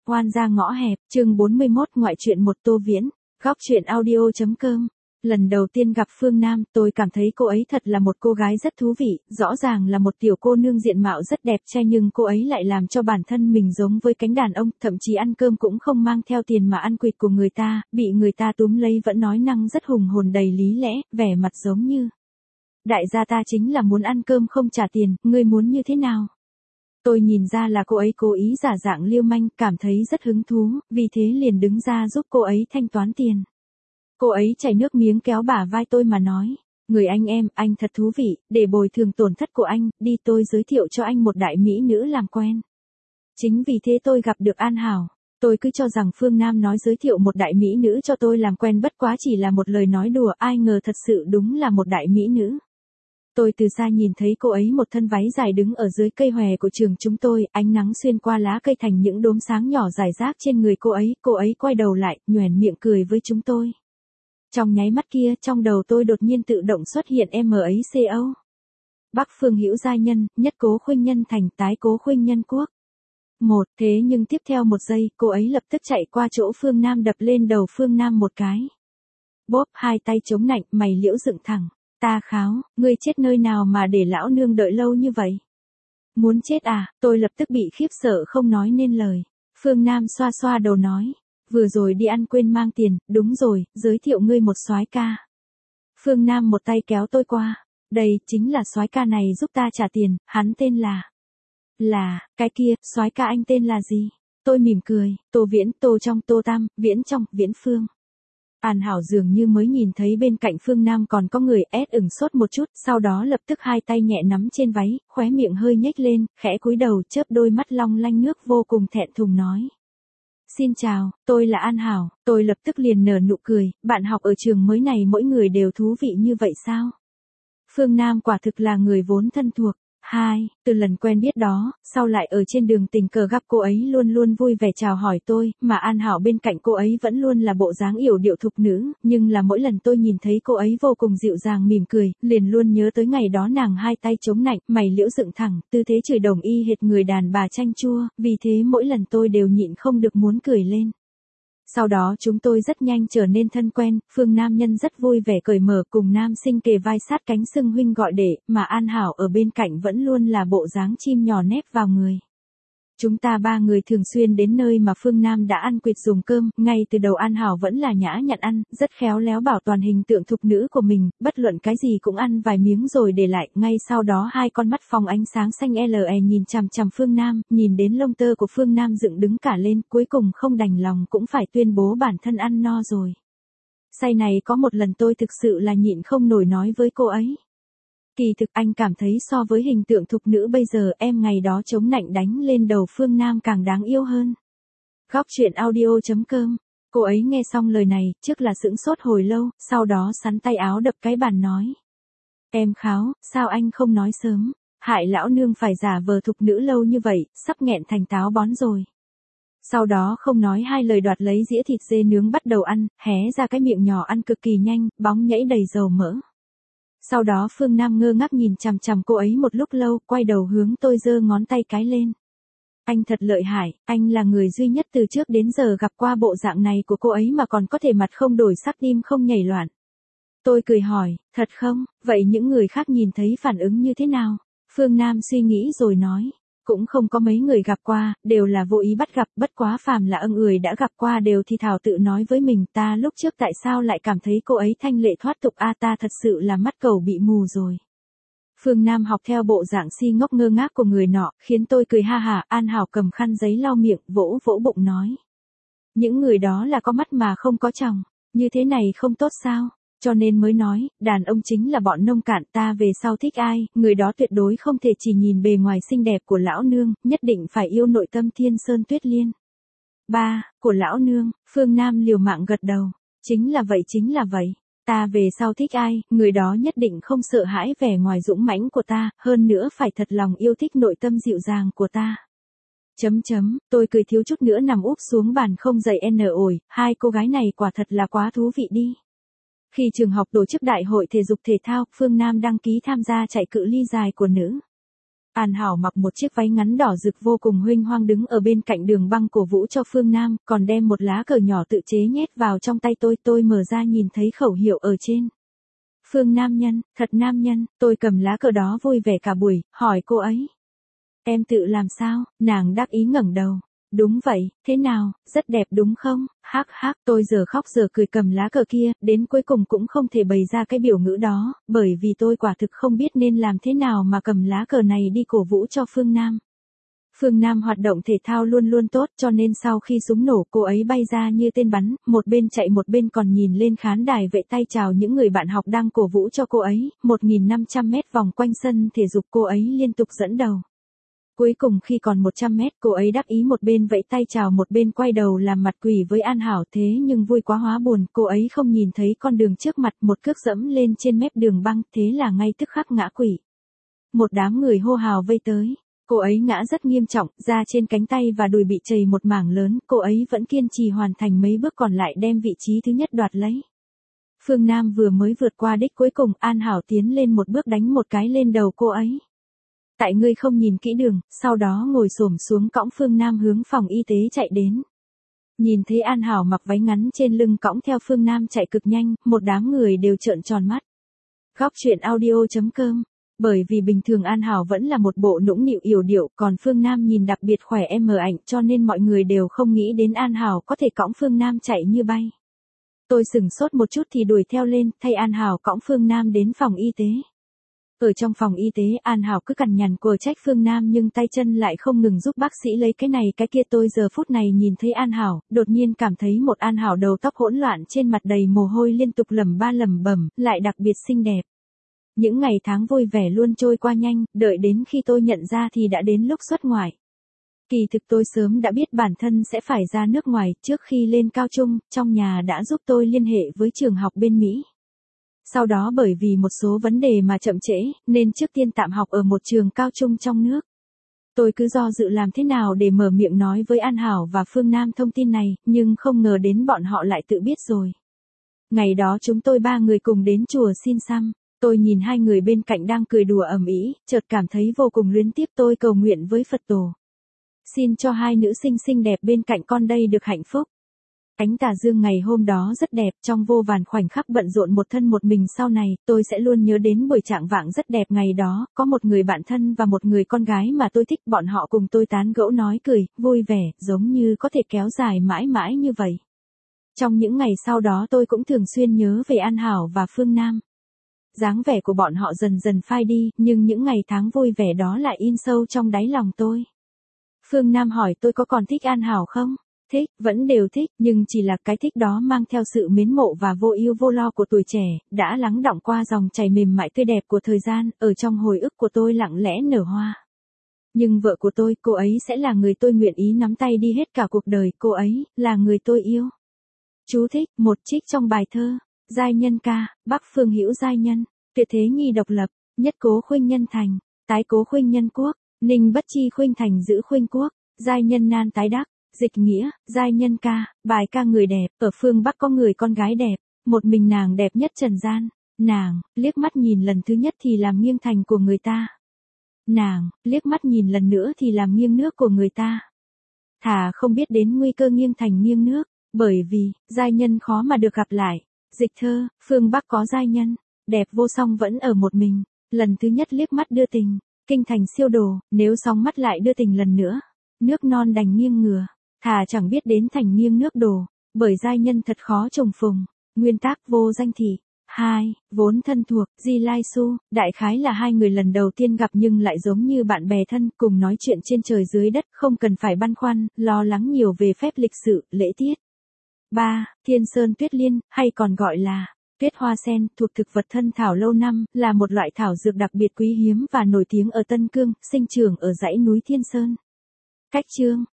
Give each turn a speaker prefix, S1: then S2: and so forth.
S1: Oan gia ngõ hẹp, chương 41 ngoại truyện một Tô Viễn, góc truyện audio.com. Lần đầu tiên gặp Phương Nam, tôi cảm thấy cô ấy thật là một cô gái rất thú vị, rõ ràng là một tiểu cô nương diện mạo rất đẹp trai nhưng cô ấy lại làm cho bản thân mình giống với cánh đàn ông, thậm chí ăn cơm cũng không mang theo tiền mà ăn quỵt của người ta, bị người ta túm lấy vẫn nói năng rất hùng hồn đầy lý lẽ, vẻ mặt giống như đại gia ta chính là muốn ăn cơm không trả tiền, ngươi muốn như thế nào? Tôi nhìn ra là cô ấy cố ý giả dạng lưu manh, cảm thấy rất hứng thú, vì thế liền đứng ra giúp cô ấy thanh toán tiền. Cô ấy chảy nước miếng kéo bả vai tôi mà nói, người anh em, anh thật thú vị, để bồi thường tổn thất của anh, đi tôi giới thiệu cho anh một đại mỹ nữ làm quen. Chính vì thế tôi gặp được An Hảo. Tôi cứ cho rằng Phương Nam nói giới thiệu một đại mỹ nữ cho tôi làm quen bất quá chỉ là một lời nói đùa, ai ngờ thật sự đúng là một đại mỹ nữ. Tôi từ xa nhìn thấy cô ấy một thân váy dài đứng ở dưới cây hòe của trường chúng tôi, ánh nắng xuyên qua lá cây thành những đốm sáng nhỏ rải rác trên người cô ấy quay đầu lại, nhoẻn miệng cười với chúng tôi. Trong nháy mắt kia, trong đầu tôi đột nhiên tự động xuất hiện MACO. Bắc phương hữu giai nhân, nhất cố khuynh nhân thành, tái cố khuynh nhân quốc. Thế nhưng tiếp theo một giây, cô ấy lập tức chạy qua chỗ Phương Nam đập lên đầu Phương Nam một cái. Bóp, hai tay chống nạnh, mày liễu dựng thẳng. Ta kháo, ngươi chết nơi nào mà để lão nương đợi lâu như vậy? Muốn chết à? Tôi lập tức bị khiếp sợ không nói nên lời. Phương Nam xoa xoa đầu nói, vừa rồi đi ăn quên mang tiền, đúng rồi, giới thiệu ngươi một soái ca. Phương Nam một tay kéo tôi qua, đây chính là soái ca này giúp ta trả tiền, hắn tên là, cái kia, soái ca anh tên là gì? Tôi mỉm cười, Tô Viễn, Tô trong, Tô Tam, Viễn trong, Viễn Phương. An Hảo dường như mới nhìn thấy bên cạnh Phương Nam còn có người, ửng sốt một chút, sau đó lập tức hai tay nhẹ nắm trên váy, khóe miệng hơi nhếch lên, khẽ cúi đầu chớp đôi mắt long lanh nước vô cùng thẹn thùng nói. Xin chào, tôi là An Hảo, tôi lập tức liền nở nụ cười, bạn học ở trường mới này mỗi người đều thú vị như vậy sao? Phương Nam quả thực là người vốn thân thuộc. Từ lần quen biết đó, sau lại ở trên đường tình cờ gặp cô ấy luôn luôn vui vẻ chào hỏi tôi, mà An Hảo bên cạnh cô ấy vẫn luôn là bộ dáng yểu điệu thục nữ, nhưng là mỗi lần tôi nhìn thấy cô ấy vô cùng dịu dàng mỉm cười, liền luôn nhớ tới ngày đó nàng hai tay chống nạnh, mày liễu dựng thẳng, tư thế chửi đồng y hệt người đàn bà chanh chua, vì thế mỗi lần tôi đều nhịn không được muốn cười lên. Sau đó chúng tôi rất nhanh trở nên thân quen, Phương Nam nhân rất vui vẻ cởi mở cùng nam sinh kề vai sát cánh xưng huynh gọi đệ, mà An Hảo ở bên cạnh vẫn luôn là bộ dáng chim nhỏ nép vào người. Chúng ta ba người thường xuyên đến nơi mà Phương Nam đã ăn quỵt dùng cơm, ngay từ đầu An Hảo vẫn là nhã nhặn ăn, rất khéo léo bảo toàn hình tượng thục nữ của mình, bất luận cái gì cũng ăn vài miếng rồi để lại, ngay sau đó hai con mắt phóng ánh sáng xanh LE nhìn chằm chằm Phương Nam, nhìn đến lông tơ của Phương Nam dựng đứng cả lên, cuối cùng không đành lòng cũng phải tuyên bố bản thân ăn no rồi. Say này có một lần tôi thực sự là nhịn không nổi nói với cô ấy. Kỳ thực anh cảm thấy so với hình tượng thục nữ bây giờ em ngày đó chống nạnh đánh lên đầu Phương Nam càng đáng yêu hơn. Góc truyện audio.com. Cô ấy nghe xong lời này, trước là sững sốt hồi lâu, sau đó sắn tay áo đập cái bàn nói. Em kháo, sao anh không nói sớm, hại lão nương phải giả vờ thục nữ lâu như vậy, sắp nghẹn thành táo bón rồi. Sau đó không nói hai lời đoạt lấy dĩa thịt dê nướng bắt đầu ăn, hé ra cái miệng nhỏ ăn cực kỳ nhanh, bóng nhảy đầy dầu mỡ. Sau đó Phương Nam ngơ ngác nhìn chằm chằm cô ấy một lúc lâu, quay đầu hướng tôi giơ ngón tay cái lên. Anh thật lợi hại, anh là người duy nhất từ trước đến giờ gặp qua bộ dạng này của cô ấy mà còn có thể mặt không đổi sắc tim không nhảy loạn. Tôi cười hỏi, thật không, vậy những người khác nhìn thấy phản ứng như thế nào? Phương Nam suy nghĩ rồi nói. Cũng không có mấy người gặp qua, đều là vô ý bắt gặp, bất quá phàm là người đã gặp qua đều thì thảo tự nói với mình ta lúc trước tại sao lại cảm thấy cô ấy thanh lệ thoát tục ta thật sự là mắt cầu bị mù rồi. Phương Nam học theo bộ dạng si ngốc ngơ ngác của người nọ, khiến tôi cười ha hả, An Hảo cầm khăn giấy lau miệng, vỗ vỗ bụng nói. Những người đó là có mắt mà không có tròng, như thế này không tốt sao? Cho nên mới nói, đàn ông chính là bọn nông cạn, ta về sau thích ai, người đó tuyệt đối không thể chỉ nhìn bề ngoài xinh đẹp của lão nương, nhất định phải yêu nội tâm thiên sơn tuyết liên. Của lão nương, Phương Nam liều mạng gật đầu, chính là vậy, ta về sau thích ai, người đó nhất định không sợ hãi vẻ ngoài dũng mãnh của ta, hơn nữa phải thật lòng yêu thích nội tâm dịu dàng của ta. Tôi cười thiếu chút nữa nằm úp xuống bàn không dậy nổi, hai cô gái này quả thật là quá thú vị đi. Khi trường học tổ chức đại hội thể dục thể thao, Phương Nam đăng ký tham gia chạy cự ly dài của nữ. An Hảo mặc một chiếc váy ngắn đỏ rực vô cùng huênh hoang đứng ở bên cạnh đường băng cổ vũ cho Phương Nam, còn đem một lá cờ nhỏ tự chế nhét vào trong tay tôi mở ra nhìn thấy khẩu hiệu ở trên. Phương Nam nhân, thật nam nhân, tôi cầm lá cờ đó vui vẻ cả buổi, hỏi cô ấy. Em tự làm sao, nàng đắc ý ngẩng đầu. Đúng vậy, thế nào, rất đẹp đúng không, hắc hắc, tôi giờ khóc giờ cười cầm lá cờ kia, đến cuối cùng cũng không thể bày ra cái biểu ngữ đó, bởi vì tôi quả thực không biết nên làm thế nào mà cầm lá cờ này đi cổ vũ cho Phương Nam. Phương Nam hoạt động thể thao luôn luôn tốt cho nên sau khi súng nổ cô ấy bay ra như tên bắn, một bên chạy một bên còn nhìn lên khán đài vẫy tay chào những người bạn học đang cổ vũ cho cô ấy, 1.500 mét vòng quanh sân thể dục cô ấy liên tục dẫn đầu. Cuối cùng khi còn 100 mét cô ấy đắc ý một bên vẫy tay chào một bên quay đầu làm mặt quỷ với An Hảo thế nhưng vui quá hóa buồn cô ấy không nhìn thấy con đường trước mặt một cước dẫm lên trên mép đường băng thế là ngay tức khắc ngã quỵ. Một đám người hô hào vây tới. Cô ấy ngã rất nghiêm trọng, da trên cánh tay và đùi bị trầy một mảng lớn, cô ấy vẫn kiên trì hoàn thành mấy bước còn lại đem vị trí thứ nhất đoạt lấy. Phương Nam vừa mới vượt qua đích cuối cùng, An Hảo tiến lên một bước đánh một cái lên đầu cô ấy. Tại ngươi không nhìn kỹ đường, sau đó ngồi xổm xuống cõng Phương Nam hướng phòng y tế chạy đến. Nhìn thấy An Hảo mặc váy ngắn trên lưng cõng theo Phương Nam chạy cực nhanh, một đám người đều trợn tròn mắt. Góc truyện audio.com. Bởi vì bình thường An Hảo vẫn là một bộ nũng nịu yểu điệu, còn Phương Nam nhìn đặc biệt khỏe em mờ ảnh cho nên mọi người đều không nghĩ đến An Hảo có thể cõng Phương Nam chạy như bay. Tôi sửng sốt một chút thì đuổi theo lên, thay An Hảo cõng Phương Nam đến phòng y tế. Ở trong phòng y tế An Hảo cứ cằn nhằn quờ trách Phương Nam nhưng tay chân lại không ngừng giúp bác sĩ lấy cái này cái kia tôi giờ phút này nhìn thấy An Hảo, đột nhiên cảm thấy một An Hảo đầu tóc hỗn loạn trên mặt đầy mồ hôi liên tục lẩm bẩm, lại đặc biệt xinh đẹp. Những ngày tháng vui vẻ luôn trôi qua nhanh, đợi đến khi tôi nhận ra thì đã đến lúc xuất ngoại. Kỳ thực tôi sớm đã biết bản thân sẽ phải ra nước ngoài, trước khi lên cao trung, trong nhà đã giúp tôi liên hệ với trường học bên Mỹ. Sau đó bởi vì một số vấn đề mà chậm trễ, nên trước tiên tạm học ở một trường cao trung trong nước. Tôi cứ do dự làm thế nào để mở miệng nói với An Hảo và Phương Nam thông tin này, nhưng không ngờ đến bọn họ lại tự biết rồi. Ngày đó chúng tôi 3 người cùng đến chùa xin xăm. Tôi nhìn hai người bên cạnh đang cười đùa ầm ĩ, chợt cảm thấy vô cùng luyến tiếc tôi cầu nguyện với Phật tổ. Xin cho hai nữ sinh xinh đẹp bên cạnh con đây được hạnh phúc. Ánh tà dương ngày hôm đó rất đẹp, trong vô vàn khoảnh khắc bận rộn một thân một mình sau này, tôi sẽ luôn nhớ đến buổi trạng vạng rất đẹp ngày đó, có một người bạn thân và một người con gái mà tôi thích, bọn họ cùng tôi tán gẫu nói cười, vui vẻ, giống như có thể kéo dài mãi mãi như vậy. Trong những ngày sau đó tôi cũng thường xuyên nhớ về An Hảo và Phương Nam. Dáng vẻ của bọn họ dần dần phai đi, nhưng những ngày tháng vui vẻ đó lại in sâu trong đáy lòng tôi. Phương Nam hỏi tôi có còn thích An Hảo không? Thích, vẫn đều thích, nhưng chỉ là cái thích đó mang theo sự mến mộ và vô ưu vô lo của tuổi trẻ, đã lắng đọng qua dòng chảy mềm mại tươi đẹp của thời gian, ở trong hồi ức của tôi lặng lẽ nở hoa. Nhưng vợ của tôi, cô ấy sẽ là người tôi nguyện ý nắm tay đi hết cả cuộc đời, cô ấy, là người tôi yêu. Chú thích, một trích trong bài thơ. Giai nhân ca, Bắc Phương Hữu giai nhân, Tuyệt thế nhi độc lập, Nhất cố khuynh nhân thành, Tái cố khuynh nhân quốc, Ninh bất chi khuynh thành giữ khuynh quốc, giai nhân nan tái đắc, dịch nghĩa, giai nhân ca, bài ca người đẹp, ở phương Bắc có người con gái đẹp, một mình nàng đẹp nhất trần gian, nàng, liếc mắt nhìn lần thứ nhất thì làm nghiêng thành của người ta. Nàng, liếc mắt nhìn lần nữa thì làm nghiêng nước của người ta. Thà không biết đến nguy cơ nghiêng thành nghiêng nước, bởi vì, giai nhân khó mà được gặp lại. Dịch thơ, phương Bắc có giai nhân, đẹp vô song vẫn ở một mình, lần thứ nhất liếc mắt đưa tình, kinh thành siêu đồ, nếu song mắt lại đưa tình lần nữa, nước non đành nghiêng ngửa, thà chẳng biết đến thành nghiêng nước đổ, bởi giai nhân thật khó trùng phùng, nguyên tác vô danh thị. 2. Vốn thân thuộc, Di Lai Su, đại khái là hai người lần đầu tiên gặp nhưng lại giống như bạn bè thân, cùng nói chuyện trên trời dưới đất, không cần phải băn khoăn, lo lắng nhiều về phép lịch sự, lễ tiết. 3. Thiên sơn tuyết liên, hay còn gọi là tuyết hoa sen, thuộc thực vật thân thảo lâu năm, là một loại thảo dược đặc biệt quý hiếm và nổi tiếng ở Tân Cương, sinh trưởng ở dãy núi Thiên Sơn. Cách chương